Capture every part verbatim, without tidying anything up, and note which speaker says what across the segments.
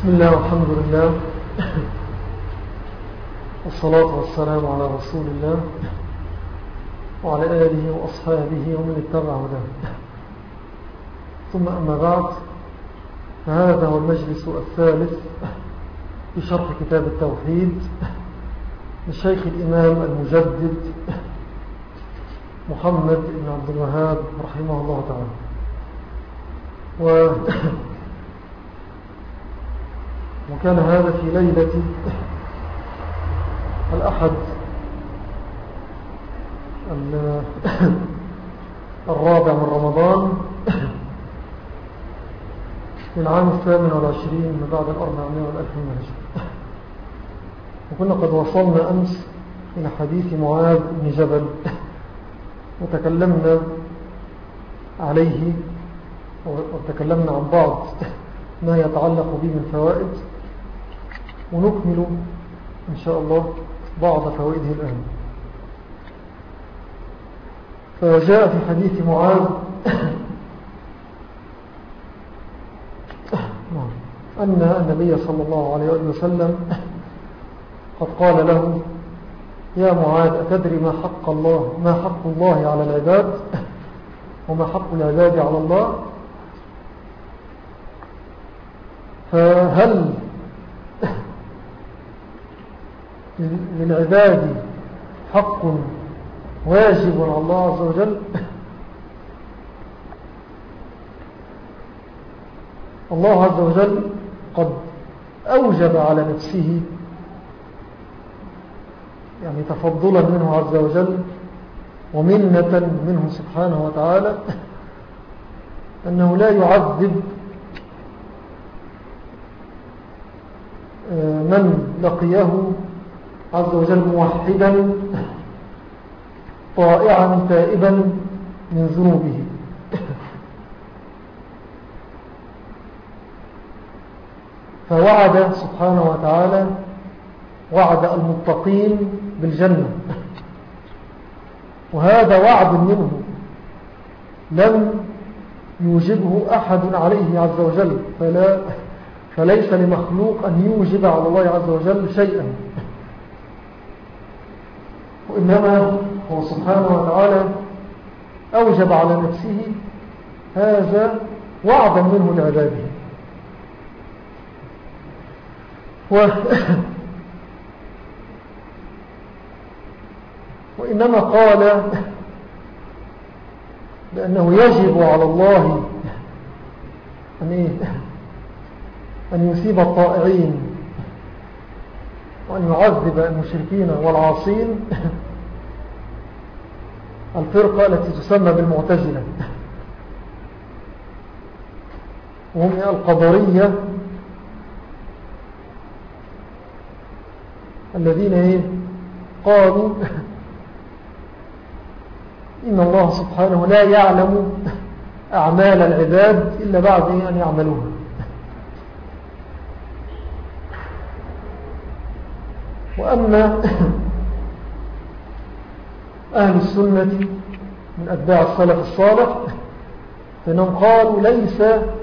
Speaker 1: بسم الله والحمد لله والصلاة والسلام على رسول الله وعلى آله وأصحابه ومن اتبع هداه. ثم أما بعد، فهذا هو المجلس الثالث في شرح كتاب التوحيد للشيخ الإمام المجدد محمد بن عبد الوهاب رحمه الله تعالى. و وكان هذا في ليلة الأحد الرابع من رمضان في العام الثامن والعشرين من بعد الأربعمائة والألف من الهجرة. وكنا قد وصلنا أمس إلى حديث معاذ بن جبل وتكلمنا عليه وتكلمنا عن بعض ما يتعلق به من فوائد، ونكمل إن شاء الله بعض فوائده الآن. فجاء في حديث معاذ أن النبي صلى الله عليه وسلم قد قال له: يا معاذ، أتدري ما حق الله ما حق الله على العباد وما حق العباد على الله؟ فهل للعباد حق واجب على الله عز وجل؟ الله عز وجل قد أوجب على نفسه، يعني تفضلا منه عز وجل ومنة منه سبحانه وتعالى، أنه لا يعذب من لقيه عز وجل موحدا طائعا تائبا من ذنوبه. فوعد سبحانه وتعالى وعد المتقين بالجنة، وهذا وعد منه لم يوجبه أحد عليه عز وجل، فلا فليس لمخلوق أن يوجب على الله عز وجل شيئا، وإنما هو سبحانه وتعالى أوجب على نفسه هذا وعدا منه لعباده. و وإنما قال بأنه يجب على الله أن, إيه؟ أن يثيب الطائعين وأن يعذب المشركين والعاصين، الفرقة التي تسمى بالمعتزلة، وهم القدرية الذين قالوا إن الله سبحانه لا يعلم أعمال العباد إلا بعد أن يعملوها. وأما أهل السنة من أتباع السلف الصالح فإنهم قالوا ليس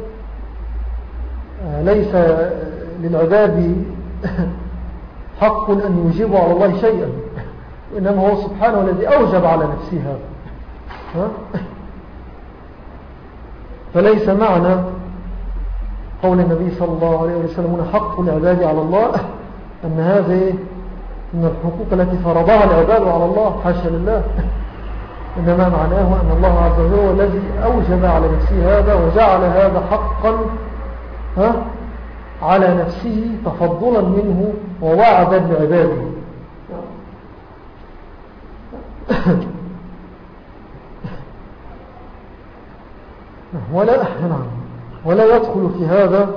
Speaker 1: ليس للعباد حق أن يوجبوا على الله شيئا، وإنما هو سبحانه الذي أوجب على نفسه هذا. فليس معنى قول النبي صلى الله عليه وسلم حق العباد على الله أن هذه من الحقوق التي فرضها العباد على الله، حاشا لله، إنما معناه أن الله عز وجل هو الذي أوجب على نفسه هذا وجعل هذا حقا ها على نفسه تفضلا منه ووعدا لعباده. ولا ولا يدخل في هذا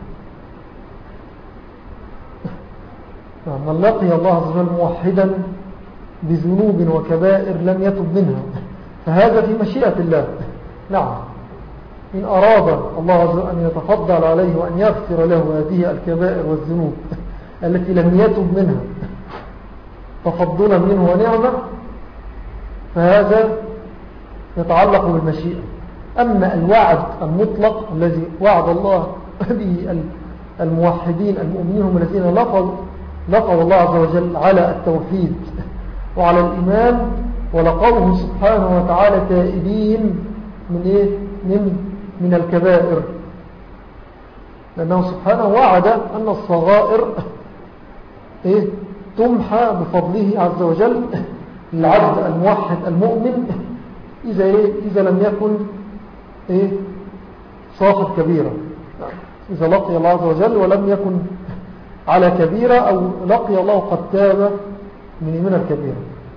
Speaker 1: من لقي الله عز وجل موحدا بذنوب وكبائر لم يتب منها، فهذا في مشيئة الله. نعم، إن أراد الله عز وجل أن يتفضل عليه وأن يغفر له هذه الكبائر والذنوب التي لم يتب منها تفضلا منه ونعمة، فهذا يتعلق بالمشيئة. أما الوعد المطلق الذي وعد الله به الموحدين المؤمنين هم الذين لقوا لقوا الله عز وجل على التوحيد وعلى الإيمان، ولقوه سبحانه وتعالى تائبين من إيه؟ من, من الكبائر، لأنه سبحانه وعد أن الصغائر إيه؟ تمحى بفضله عز وجل للعبد الموحد المؤمن إذا, إيه؟ إذا لم يكن إيه؟ صاحب كبيرة، إذا لقي الله عز وجل ولم يكن على كبيرة، أو لقي الله قد تاب من من الكبيرة،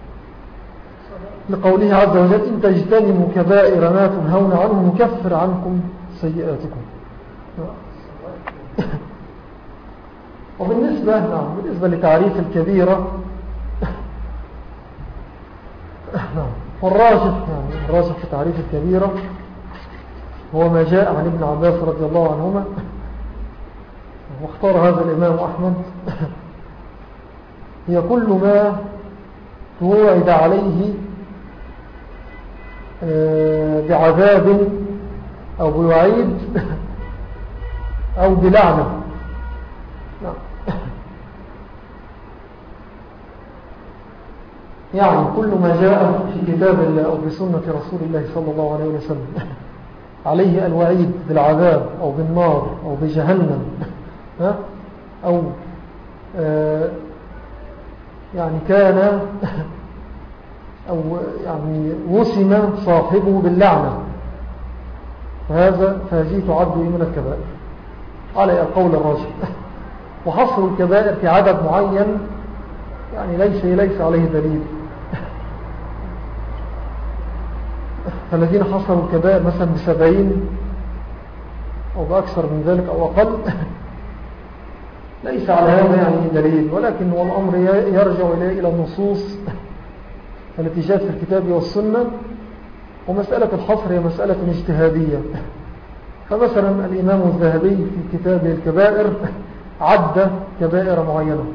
Speaker 1: لقوله عز وجل إن تجتنموا كبائر ما تنهون عنه نكفر عنكم سيئاتكم. وبالنسبة نعم بالنسبة لتعريف الكبيرة نعم والراجح يعني الراجح في تعريف الكبيرة هو ما جاء عن ابن عباس رضي الله عنهما، واختار هذا الإمام أحمد، هي كل ما توعد عليه بعذاب أو بوعيد أو بلعنة. يعني كل ما جاء في كتاب الله أو بسنة رسول الله صلى الله عليه وسلم عليه الوعيد بالعذاب أو بالنار أو بجهنم أو يعني كان أو يعني وسم صاحبه باللعنة، فهذا فهذه تعد من الكبائر على القول الراجح. وحصر الكبائر في عدد معين يعني ليس ليس عليه دليل. فالذين حصروا الكبائر مثلا بسبعين أو بأكثر من ذلك أو أقل ليس على هذا يعني دليل، ولكن هو الأمر يرجع إلى النصوص التي جاءت في الكتاب والسنة، ومسألة الحصر هي مسألة اجتهادية. فمثلا الإمام الذهبي في كتابه الكبائر عد كبائر معينة،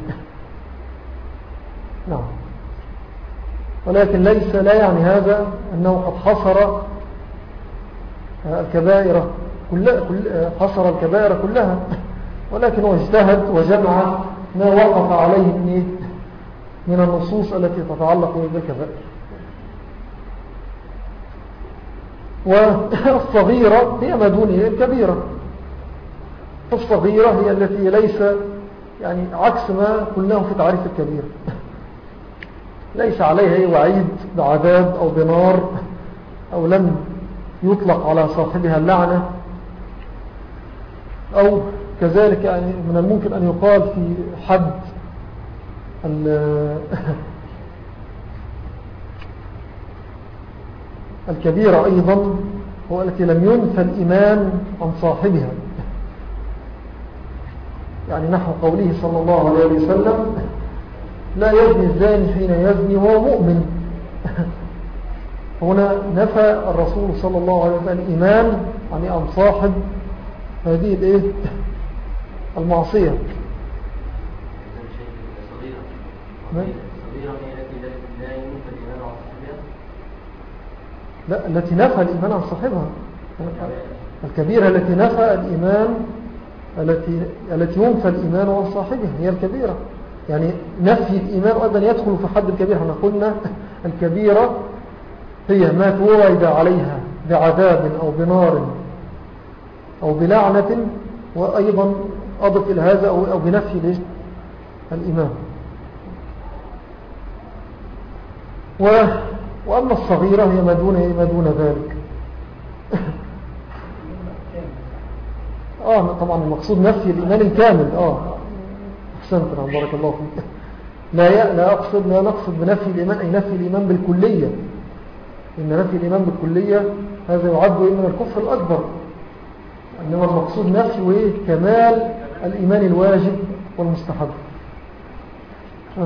Speaker 1: نعم، ولكن ليس لا يعني هذا أنه قد حصر الكبائر كلها، حصر الكبائر كلها، ولكن هو اجتهد وجمع ما وقف عليه من النصوص التي تتعلق بالكبائر. والصغيرة هي ما دون الكبيرة. الصغيرة هي التي ليس يعني عكس ما قلناه في تعريف الكبير، ليس عليها وعيد بعذاب أو بنار أو لم يطلق على صاحبها اللعنة، أو كذلك يعني من الممكن أن يقال في حد الكبيرة أيضا هو التي لم ينفى الإيمان عن صاحبها، يعني نحو قوله صلى الله عليه وسلم لا يزني الزاني حين يزني وهو مؤمن. هنا نفى الرسول صلى الله عليه وسلم الإيمان يعني عن صاحب هذه الايه المعصية. لا، التي نفى الإيمان عن صاحبها. الكبيرة التي نفى الإيمان التي التي ينفى الإيمان عن صاحبها هي الكبيرة، يعني نفي الإيمان أيضا يدخل في حد الكبيرة. احنا قلنا الكبيرة هي ما توعد عليها بعذاب أو بنار أو بلعنة، وأيضا أضف إلى هذا أو بنفي الإيمان. و وأما الصغيرة هي ما دون ما دون ذلك. آه طبعا المقصود نفي الإيمان الكامل. آه أحسنت، نعم، بارك الله فيك. لا لا أقصد لا نقصد بنفي الإيمان أي نفي الإيمان بالكلية، إن نفي الإيمان بالكلية هذا يعد من الكفر الأكبر، إنما المقصود نفي كمال الإيمان الواجب والمستحب. آه.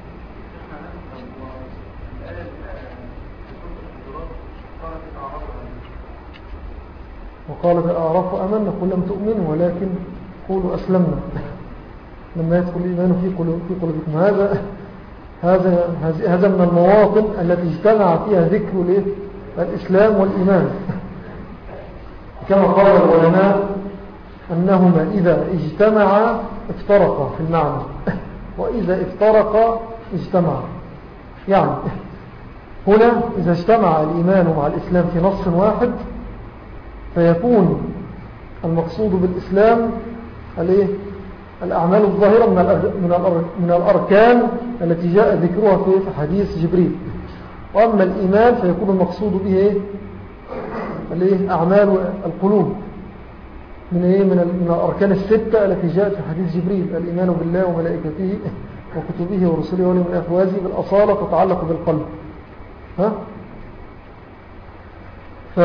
Speaker 1: وقالت الأعراف آمنا قل لم تؤمنوا ولكن قولوا أسلمنا لما يدخل الإيمان في قلوبكم. هذا هذا هذا من المواطن التي اجتمع فيها ذكر الإسلام والإيمان، كما قال العلماء أنهما إذا اجتمعا افترقا في المعنى وإذا افترقا اجتمعا. يعني هنا إذا اجتمع الإيمان مع الإسلام في نص واحد فيكون المقصود بالإسلام الأعمال الظاهرة من الأركان التي جاء ذكرها في حديث جبريل. وأما الإيمان فيكون المقصود به أعمال القلوب من من الأركان الستة التي جاءت في حديث جبريل: الإيمان بالله وملائكته وكتبه ورسله واليوم الآخر، وهذه بالأصالة تتعلق بالقلب. ها؟ ف...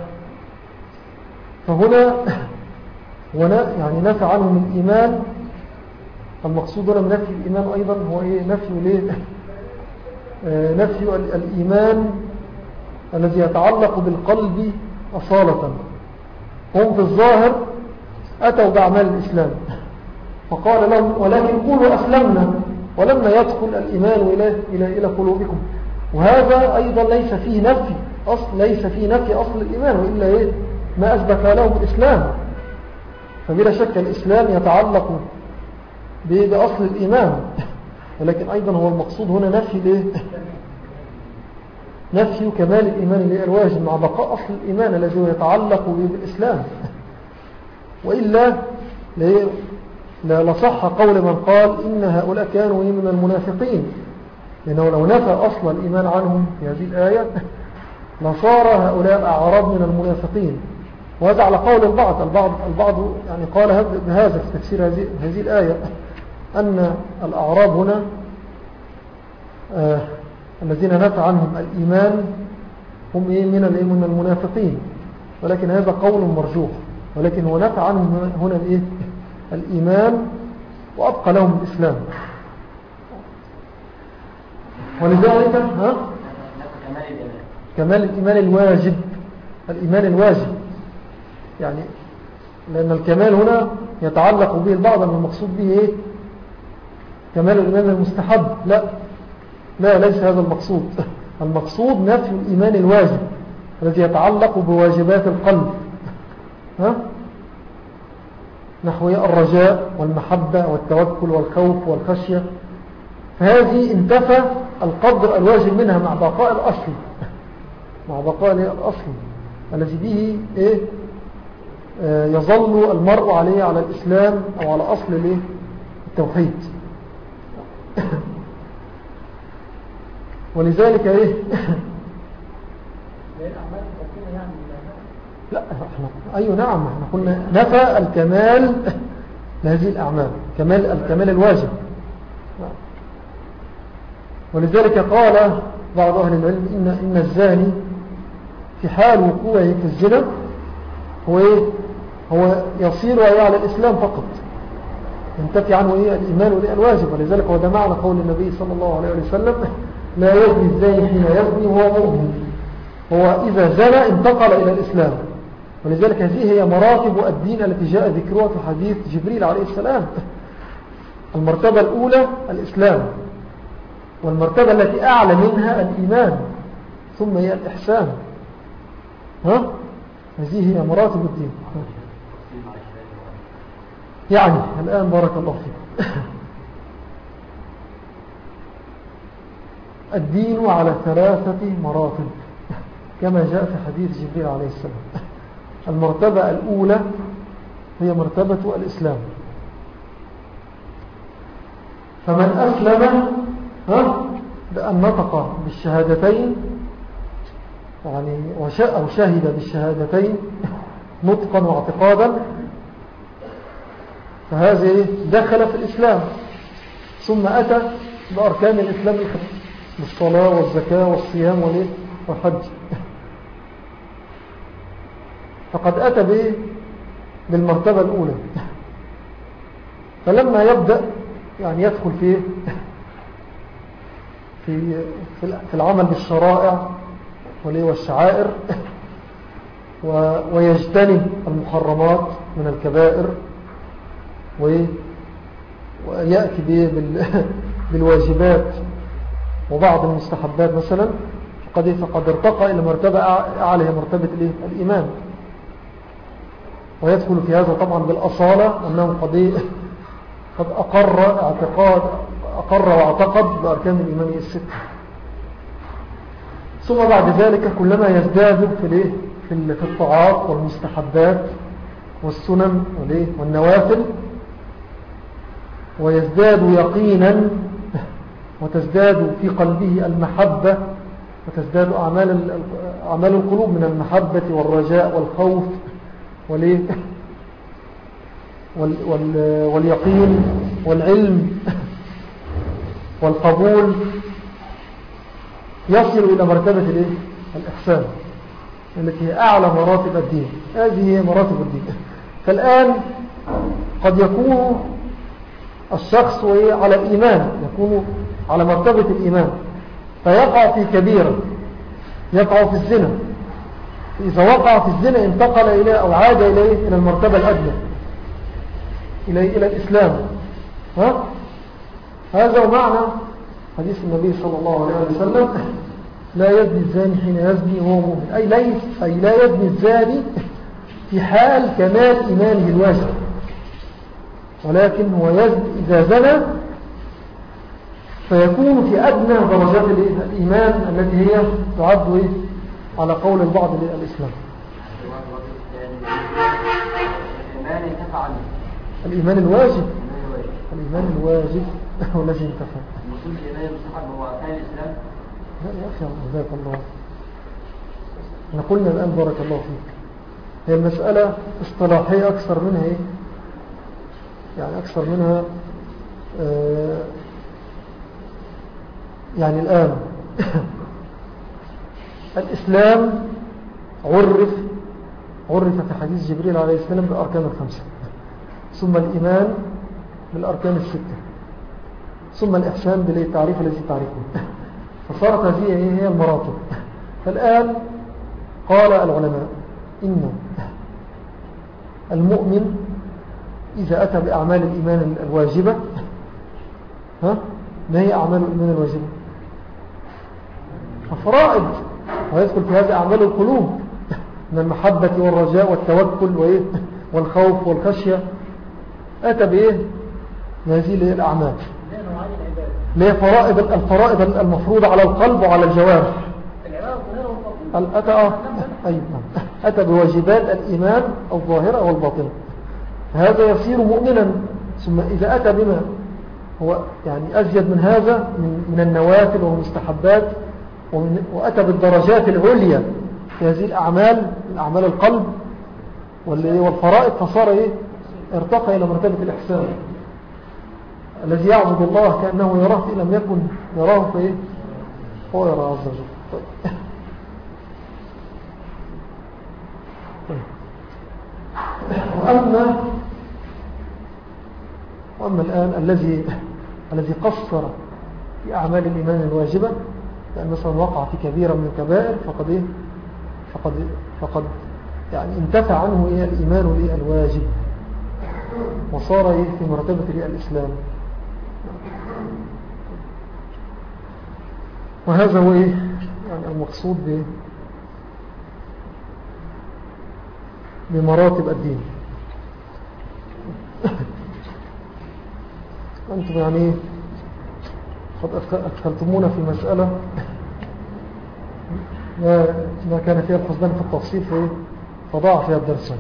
Speaker 1: فهنا هنا يعني نفى عنهم الإيمان. المقصود هنا من نفي الإيمان أيضا هو إيه؟ نفي ليه؟ آه نفي الإيمان الذي يتعلق بالقلب أصالة. هم في الظاهر أتوا بأعمال الإسلام فقال لهم: ولكن قولوا أسلمنا ولما يدخل الإيمان إلى إلى إلى قلوبكم. وهذا أيضا ليس فيه نفي أصل ليس فيه نفي أصل الإيمان، وإلا إيه ما أثبت لهم الإسلام. فبلا شك الإسلام يتعلق بأصل الإيمان، ولكن أيضا هو المقصود هنا نفي ليه؟ نفي كمال الإيمان الواجب مع بقاء أصل الإيمان الذي يتعلق بالإسلام. وإلا لصح قول من قال إن هؤلاء كانوا من المنافقين، لأنه لو نفى أصل الإيمان عنهم في هذه الآية لصار هؤلاء أعراب من المنافقين. وهذا على قول البعض البعض, البعض يعني قال بهذا في تفسير هذه, هذه الآية أن الأعراب هنا آه الذين نفى عنهم الإيمان هم إيه من, من المنافقين، ولكن هذا قول مرجوح. ولكن هو نفى عنهم هنا الإيه الإيمان وأبقى لهم الإسلام. ولذلك ها كمال الإيمان الواجب الإيمان الواجب يعني لأن الكمال هنا يتعلق به البعض أن المقصود به إيه؟ كمال الإيمان المستحب. لا لا ليس هذا المقصود. المقصود نفي الإيمان الواجب الذي يتعلق بواجبات القلب، ها؟ نحو الرجاء والمحبة والتوكل والخوف والخشية. فهذه انتفى القدر الواجب منها مع بقاء الأصل مع بقاء الأصل الذي به إيه؟ آه يظل المرء عليه على الإسلام أو على أصل الإيه؟ التوحيد. ولذلك إيه لا احنا أيوة نعم احنا قلنا نفى الكمال لهذه الأعمال كمال الكمال الواجب. ولذلك قال بعض أهل العلم إن, إن الزاني في حال وقوعه في الزنا هو إيه؟ هو يصير على الإسلام فقط، ينتفي عنه إيه؟ الإيمان الواجب. ولذلك هو ده معنى قول النبي صلى الله عليه وسلم: لا يزني الزاني حين يزني وهو مؤمن. هو إذا زنى انتقل إلى الإسلام. ولذلك هذه هي مراتب الدين التي جاء ذكرها في حديث جبريل عليه السلام. المرتبة الأولى الإسلام، والمرتبة التي أعلى منها الإيمان، ثم هي الإحسان. ها؟ هذه هي مراتب الدين. يعني الآن بارك الله فيك الدين على ثلاثة مراتب كما جاء في حديث جبريل عليه السلام. المرتبة الأولى هي مرتبة الإسلام. فمن أسلم بأن نطق بالشهادتين يعني أو شهد بالشهادتين نطقا واعتقادا فهذا دخل في الإسلام، ثم أتى بأركان الإسلام بالصلاة والزكاة والصيام والحج، فقد أتى به بالمرتبة الأولى. فلما يبدأ يعني يدخل فيه في في العمل بالشرائع والشعائر ويجتنب المحرمات من الكبائر ويأتي بالواجبات وبعض المستحبات مثلا، فقد فقد ارتقى إلى مرتبة أعلى، مرتبة الإيمان. ويدخل في هذا طبعا بالأصالة أنه قد قد أقر اعتقاد أقر واعتقد بأركان الإيمان الستة. ثم بعد ذلك كلما يزداد في في الطاعات والمستحبات والسنن والنوافل ويزداد يقينا وتزداد في قلبه المحبة وتزداد أعمال أعمال القلوب من المحبة والرجاء والخوف واليقين والعلم والقبول يصل إلى مرتبة الإحسان التي هي أعلى مراتب الدين. هذه هي مراتب الدين. فالآن قد يكون الشخص على الإيمان، يكون على مرتبة الإيمان فيقع في كبيرة، يقع في الزنا. إذا وقع في الزنا انتقل إلى أو عاد إليه إلى المرتبة الأدنى، إلى إلى الإسلام. ها؟ هذا معنى حديث النبي صلى الله عليه وسلم: لا يزني الزاني حين يزني وهو مؤمن. أي, ليس أي لا يزني الزاني في حال كمال إيمانه الواجب، ولكن هو يزني إذا زنى فيكون في أدنى درجات الإيمان التي هي تعد على قول البعض للإسلام. الإيمان الواجب، الإيمان الواجب هو الذي انتفع.
Speaker 2: المسلم الإيمان المستحب هو أركان الإسلام.
Speaker 1: لا يا أخي جزاك الله. احنا قلنا الآن بارك الله فيك، هي المسألة اصطلاحية أكثر منها إيه؟ يعني أكثر منها آه يعني الآن الإسلام عرف عرف في حديث جبريل عليه السلام بالأركان الخمسة، ثم الإيمان بالأركان الستة، ثم الإحسان بالتعريف الذي تعرفه. فصارت هذه هي المراتب. فالآن قال العلماء إن المؤمن إذا أتى بأعمال الإيمان الواجبة، ها ما هي أعمال الإيمان الواجبة؟ الفرائض، ويدخل في هذا أعمال القلوب من المحبة والرجاء والتوكل والخوف والخشية. أتى بإيه؟ هذه الأعمال ليه فرائض الفرائض المفروضة على القلب وعلى الجوارح. أتى, أيوة. أتى بواجبات الإيمان الظاهرة والباطنة، هذا يصير مؤمنا. ثم إذا أتى بما هو يعني أزيد من هذا من النوافل والمستحبات، وأتى بالدرجات العليا في هذه الأعمال، الأعمال القلب والفرائض، فصار إيه؟ ارتقى إلى مرتبة الإحسان الذي يعبد الله كأنه يراه إن لم يكن يراه فإيه؟ هو يرى عز وجل. طيب. طيب. وأما وأما الآن الذي الذي قصر في أعمال الإيمان الواجبة، لأن مثلا وقع في كبيرة من الكبائر فقد إيه؟ فقد فقد يعني انتفع عنه إيه؟ الإيمان الواجب، وصار إيه؟ في مرتبة إيه؟ الإسلام. وهذا هو إيه؟ يعني المقصود ب بمراتب الدين. أنتم يعني قد أدخلتمونا في مسألة ما كان فيها الحسبان في التفصيل في فضاع فيها الدرس.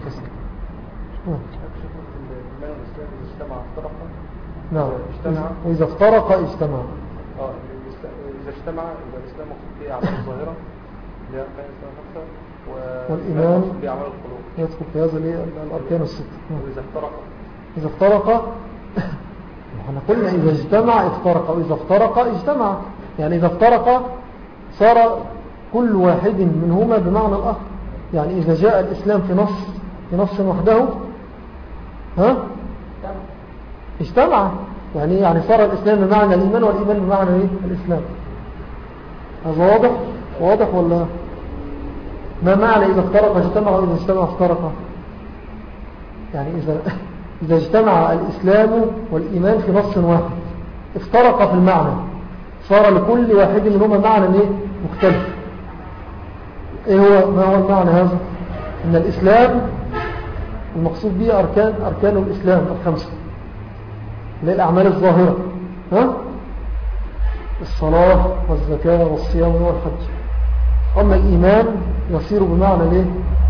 Speaker 1: نعم، وإذا افترق اجتمع.
Speaker 3: اه إذا اجتمع يبقى الإسلام مقصود به أعمال الظاهرة اللي هي أركان الإسلام الخمسة،
Speaker 1: والإيمان
Speaker 3: مقصود به أعمال القلوب
Speaker 1: يدخل في هذا الأركان الستة.
Speaker 3: وإذا افترق
Speaker 1: إذا افترق احنا قلنا إذا اجتمع افترق، وإذا افترق اجتمع. يعني إذا افترق صار كل واحد منهما بمعنى الآخر. يعني إذا جاء الإسلام في نص في نص وحده ها اجتمع، يعني يعني صار الإسلام بمعنى الإيمان والإيمان بمعنى إيه؟ الإسلام. هذا واضح واضح ولا ما معنى إذا افترق اجتمع وإذا اجتمع افترق؟ يعني إذا إذا اجتمع الإسلام والإيمان في نص واحد افترق في المعنى، صار لكل واحد منهما معنى إيه؟ مختلف. إيه هو ما هو المعنى هذا؟ إن الإسلام المقصود به أركان, أركان الإسلام الخمسة اللي هي الأعمال الظاهرة، ها؟ الصلاة والزكاة والصيام والحج. أما الإيمان يصير بمعنى ليه؟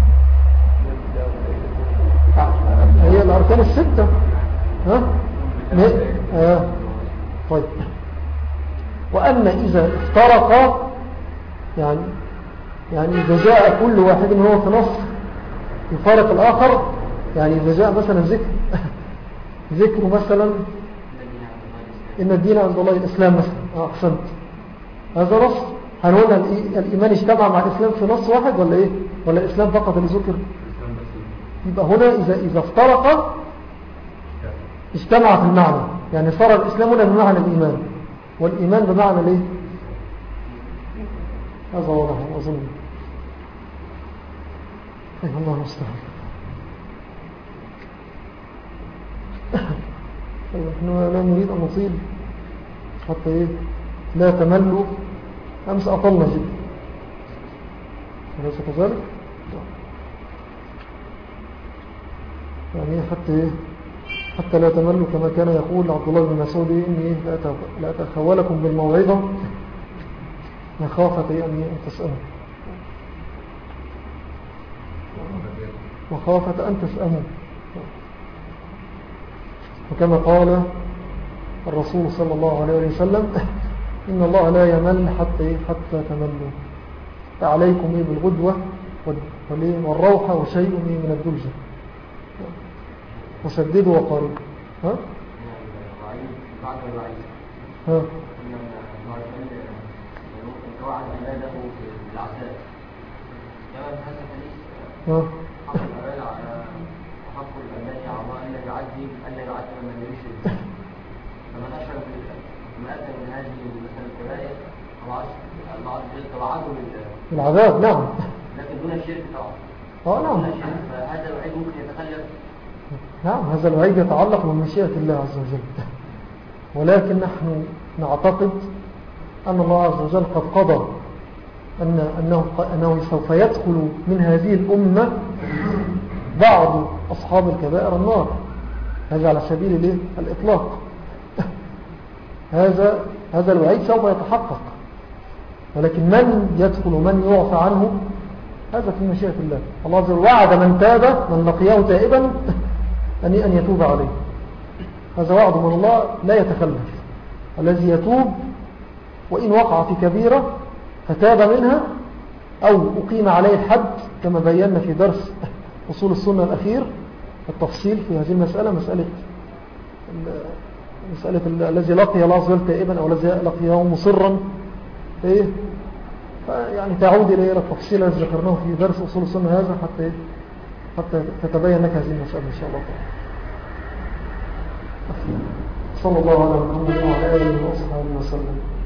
Speaker 1: هي الأركان الستة، ها؟ آه. طيب، وأما إذا افترق يعني يعني إذا جاء كل واحد هو في نص يفارق الآخر، يعني إذا جاء مثلا ذكر ذكر مثلا إن الدين عند الله الإسلام مثلا، أحسنت، هذا نص. هل هنا الإيمان اجتمع مع الإسلام في نص واحد ولا إيه؟ ولا الإسلام فقط اللي ذكر؟ يبقى هنا إذا, إذا افترق اجتمع في المعنى، يعني صار الإسلام هنا بمعنى الإيمان، والإيمان بمعنى ليه؟ هذا واضح أظن. أيه الله مستعان. نحن لا نريد أن نصيب حتى إيه لا تملوا. أمس أطلنا جدا، أليس كذلك؟ يعني حتى إيه حتى لا تملوا، كما كان يقول عبد الله بن مسعود إني لا أتخولكم بالموعظة مخافة أن تسأموا مخافة أن تسأموا وكما قال الرسول صلى الله عليه وسلم إن الله لا يمل حتى حتى تملوا، فعليكم إيه بالغدوة والروحة وشيء من الدلجة وسددوا وقاربوا. ها؟ ها؟
Speaker 2: وعد عباده بالعذاب كما في هذا الحديث حق العباد على حق العباد على الله ألا يعذب ألا يعذب من يشرك، فمن أشرك مئة من هذه مثلا الكبائر الله عز وجل توعده
Speaker 1: بالعذاب، نعم،
Speaker 2: لكن دون الشرك طبعا.
Speaker 1: اه نعم،
Speaker 2: فهذا الوعيد ممكن يتخلف.
Speaker 1: نعم، هذا الوعيد يتعلق بمشيئة الله عز وجل، ولكن نحن نعتقد أن الله عز وجل قد قضى أن أنه, أنه سوف يدخل من هذه الأمة بعض أصحاب الكبائر النار، هذا على سبيل الإطلاق. هذا هذا الوعيد سوف يتحقق، ولكن من يدخل ومن يعفى عنه هذا في مشيئة الله. الله عز وجل وعد من تاب من لقياه تائبا أن أن يتوب عليه، هذا وعد من الله لا يتخلف. الذي يتوب وإن وقع في كبيرة فتاب منها أو أقيم عليه الحد كما بينا في درس أصول السنة الأخير التفصيل في هذه المسألة، مسألة مسألة الذي لقي الله عز وجل تائبا أو الذي لقيه مصرا، إيه؟ يعني تعود إلى التفصيل الذي ذكرناه في درس أصول السنة هذا حتى حتى تتبين لك هذه المسألة إن شاء الله تعالى. صلى الله على محمد وعلى آله وصحبه وسلم.